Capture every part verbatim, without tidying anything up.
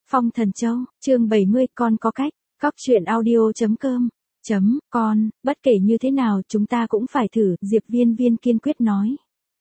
Phong Thần Châu, chương bảy mươi, con có cách, cóc truyện audio chấm com, chấm, con, bất kể như thế nào chúng ta cũng phải thử, Diệp Viên Viên kiên quyết nói.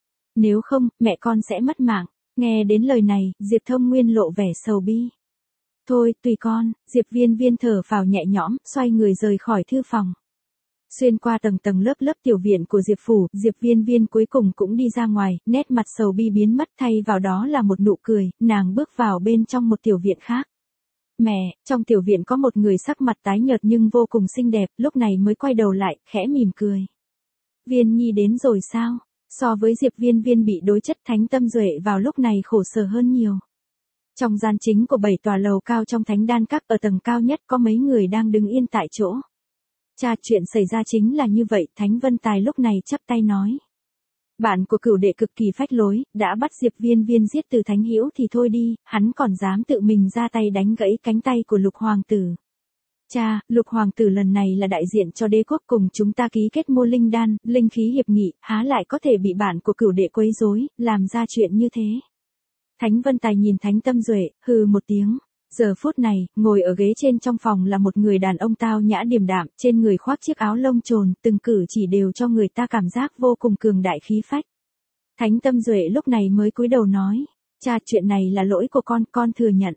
Nếu không, mẹ con sẽ mất mạng. Nghe đến lời này, Diệp Thông Nguyên lộ vẻ sầu bi. Thôi, tùy con, Diệp Viên Viên thở phào nhẹ nhõm, xoay người rời khỏi thư phòng. Xuyên qua tầng tầng lớp lớp tiểu viện của Diệp Phủ, Diệp Viên Viên cuối cùng cũng đi ra ngoài, nét mặt sầu bi biến mất, thay vào đó là một nụ cười, nàng bước vào bên trong một tiểu viện khác. Mẹ, trong tiểu viện có một người sắc mặt tái nhợt nhưng vô cùng xinh đẹp, lúc này mới quay đầu lại, khẽ mỉm cười. Viên Nhi đến rồi sao? So với Diệp Viên Viên bị đối chất Thánh Tâm Duệ vào lúc này khổ sở hơn nhiều. Trong gian chính của bảy tòa lầu cao trong Thánh Đan Các, ở tầng cao nhất có mấy người đang đứng yên tại chỗ. Cha, chuyện xảy ra chính là như vậy, Thánh Vân Tài lúc này chắp tay nói. Bạn của Cửu đệ cực kỳ phách lối, đã bắt Diệp Viên Viên giết Từ Thánh Hữu thì thôi đi, hắn còn dám tự mình ra tay đánh gãy cánh tay của Lục Hoàng tử. Cha, Lục Hoàng tử lần này là đại diện cho đế quốc, cùng chúng ta ký kết mua linh đan, linh khí hiệp nghị, há lại có thể bị bạn của Cửu đệ quấy rối, làm ra chuyện như thế. Thánh Vân Tài nhìn Thánh Tâm Duệ, hừ một tiếng. Giờ phút này, ngồi ở ghế trên trong phòng là một người đàn ông tao nhã điềm đạm, trên người khoác chiếc áo lông trồn, từng cử chỉ đều cho người ta cảm giác vô cùng cường đại khí phách. Thánh Tâm Duệ lúc này mới cúi đầu nói, cha, chuyện này là lỗi của con, con thừa nhận.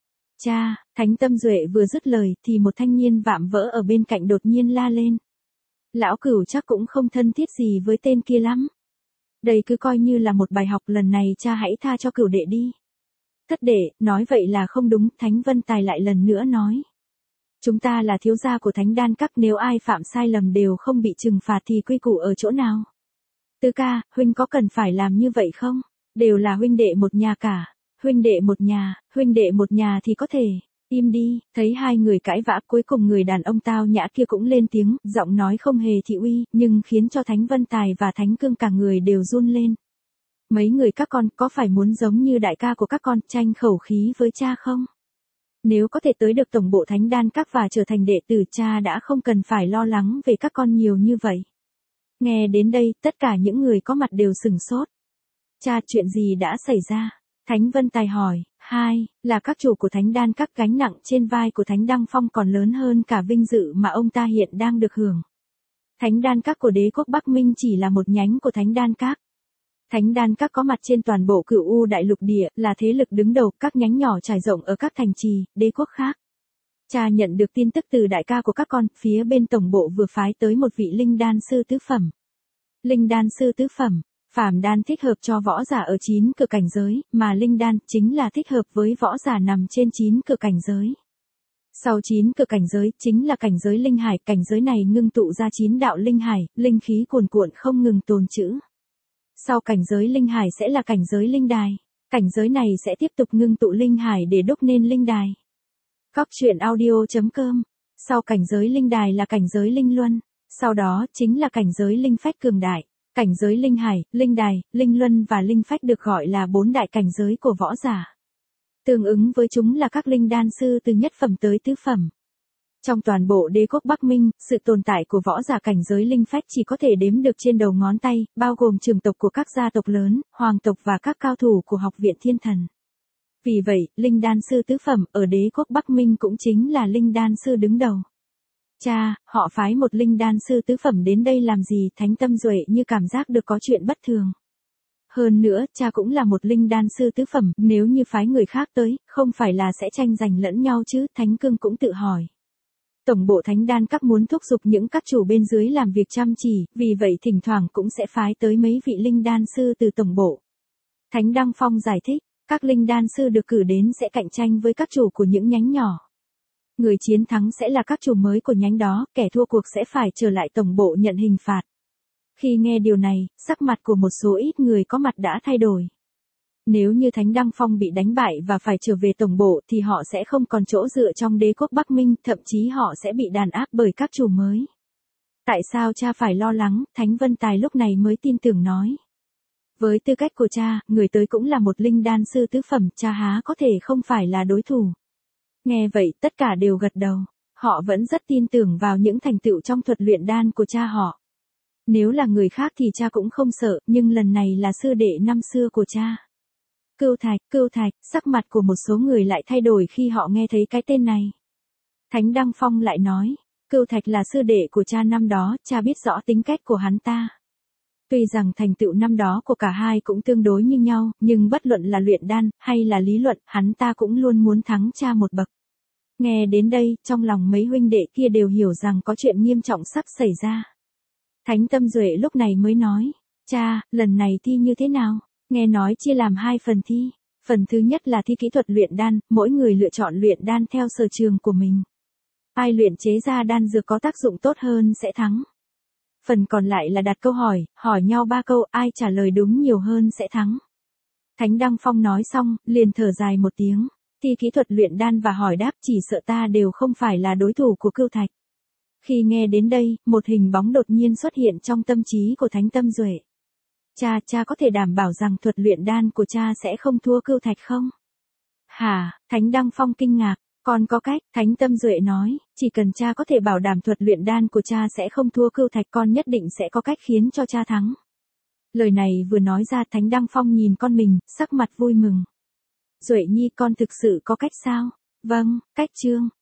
Cha, Thánh Tâm Duệ vừa dứt lời thì một thanh niên vạm vỡ ở bên cạnh đột nhiên la lên. Lão Cửu chắc cũng không thân thiết gì với tên kia lắm. Đây cứ coi như là một bài học, lần này cha hãy tha cho Cửu đệ đi. Thất đệ, nói vậy là không đúng, Thánh Vân Tài lại lần nữa nói. Chúng ta là thiếu gia của Thánh Đan Các, nếu ai phạm sai lầm đều không bị trừng phạt thì quy củ ở chỗ nào? Tứ ca, huynh có cần phải làm như vậy không? Đều là huynh đệ một nhà cả. Huynh đệ một nhà, huynh đệ một nhà thì có thể. Im đi, thấy hai người cãi vã, cuối cùng người đàn ông tao nhã kia cũng lên tiếng, giọng nói không hề thị uy, nhưng khiến cho Thánh Vân Tài và Thánh Cương cả người đều run lên. Mấy người các con có phải muốn giống như đại ca của các con, tranh khẩu khí với cha không? Nếu có thể tới được tổng bộ Thánh Đan Các và trở thành đệ tử, cha đã không cần phải lo lắng về các con nhiều như vậy. Nghe đến đây, tất cả những người có mặt đều sửng sốt. Cha, chuyện gì đã xảy ra? Thánh Vân Tài hỏi. Hai, là các chủ của Thánh Đan Các, gánh nặng trên vai của Thánh Đăng Phong còn lớn hơn cả vinh dự mà ông ta hiện đang được hưởng. Thánh Đan Các của đế quốc Bắc Minh chỉ là một nhánh của Thánh Đan Các. Thánh Đan Các có mặt trên toàn bộ Cửu U đại lục địa, là thế lực đứng đầu, các nhánh nhỏ trải rộng ở các thành trì, đế quốc khác. Cha nhận được tin tức từ đại ca của các con, phía bên tổng bộ vừa phái tới một vị linh đan sư tứ phẩm. Linh đan sư tứ phẩm, phàm đan thích hợp cho võ giả ở chín cửa cảnh giới, mà linh đan chính là thích hợp với võ giả nằm trên chín cửa cảnh giới. Sau chín cửa cảnh giới chính là cảnh giới linh hải, cảnh giới này ngưng tụ ra chín đạo linh hải, linh khí cuồn cuộn không ngừng tồn trữ. Sau cảnh giới linh hải sẽ là cảnh giới linh đài. Cảnh giới này sẽ tiếp tục ngưng tụ linh hải để đúc nên linh đài. Cóc truyện audio chấm com. Sau cảnh giới linh đài là cảnh giới linh luân. Sau đó chính là cảnh giới linh phách cường đại. Cảnh giới linh hải, linh đài, linh luân và linh phách được gọi là bốn đại cảnh giới của võ giả. Tương ứng với chúng là các linh đan sư từ nhất phẩm tới tứ phẩm. Trong toàn bộ đế quốc Bắc Minh, sự tồn tại của võ giả cảnh giới linh phách chỉ có thể đếm được trên đầu ngón tay, bao gồm trưởng tộc của các gia tộc lớn, hoàng tộc và các cao thủ của Học viện Thiên Thần. Vì vậy, linh đan sư tứ phẩm ở đế quốc Bắc Minh cũng chính là linh đan sư đứng đầu. Cha, họ phái một linh đan sư tứ phẩm đến đây làm gì? Thánh Tâm Duệ như cảm giác được có chuyện bất thường. Hơn nữa, cha cũng là một linh đan sư tứ phẩm, nếu như phái người khác tới, không phải là sẽ tranh giành lẫn nhau chứ? Thánh Cương cũng tự hỏi. Tổng bộ Thánh Đan Các muốn thúc giục những các chủ bên dưới làm việc chăm chỉ, vì vậy thỉnh thoảng cũng sẽ phái tới mấy vị linh đan sư từ tổng bộ. Thánh Đăng Phong giải thích, các linh đan sư được cử đến sẽ cạnh tranh với các chủ của những nhánh nhỏ. Người chiến thắng sẽ là các chủ mới của nhánh đó, kẻ thua cuộc sẽ phải trở lại tổng bộ nhận hình phạt. Khi nghe điều này, sắc mặt của một số ít người có mặt đã thay đổi. Nếu như Thánh Đăng Phong bị đánh bại và phải trở về tổng bộ thì họ sẽ không còn chỗ dựa trong đế quốc Bắc Minh, thậm chí họ sẽ bị đàn áp bởi các chủ mới. Tại sao cha phải lo lắng? Thánh Vân Tài lúc này mới tin tưởng nói. Với tư cách của cha, người tới cũng là một linh đan sư tứ phẩm, cha há có thể không phải là đối thủ. Nghe vậy, tất cả đều gật đầu. Họ vẫn rất tin tưởng vào những thành tựu trong thuật luyện đan của cha họ. Nếu là người khác thì cha cũng không sợ, nhưng lần này là sư đệ năm xưa của cha. Cưu Thạch, Cưu Thạch, sắc mặt của một số người lại thay đổi khi họ nghe thấy cái tên này. Thánh Đăng Phong lại nói, Cưu Thạch là sư đệ của cha năm đó, cha biết rõ tính cách của hắn ta. Tuy rằng thành tựu năm đó của cả hai cũng tương đối như nhau, nhưng bất luận là luyện đan, hay là lý luận, hắn ta cũng luôn muốn thắng cha một bậc. Nghe đến đây, trong lòng mấy huynh đệ kia đều hiểu rằng có chuyện nghiêm trọng sắp xảy ra. Thánh Tâm Duệ lúc này mới nói, cha, lần này thi như thế nào? Nghe nói chia làm hai phần thi. Phần thứ nhất là thi kỹ thuật luyện đan, mỗi người lựa chọn luyện đan theo sở trường của mình. Ai luyện chế ra đan dược có tác dụng tốt hơn sẽ thắng. Phần còn lại là đặt câu hỏi, hỏi nhau ba câu, ai trả lời đúng nhiều hơn sẽ thắng. Thánh Đăng Phong nói xong, liền thở dài một tiếng. Thi kỹ thuật luyện đan và hỏi đáp chỉ sợ ta đều không phải là đối thủ của Cưu Thạch. Khi nghe đến đây, một hình bóng đột nhiên xuất hiện trong tâm trí của Thánh Tâm Duệ. Cha, cha có thể đảm bảo rằng thuật luyện đan của cha sẽ không thua Cưu Thạch không? Hả, Thánh Đăng Phong kinh ngạc, còn có cách, Thánh Tâm Duệ nói, chỉ cần cha có thể bảo đảm thuật luyện đan của cha sẽ không thua Cưu Thạch, con nhất định sẽ có cách khiến cho cha thắng. Lời này vừa nói ra, Thánh Đăng Phong nhìn con mình, sắc mặt vui mừng. Duệ nhi, con thực sự có cách sao? Vâng, cách Trương.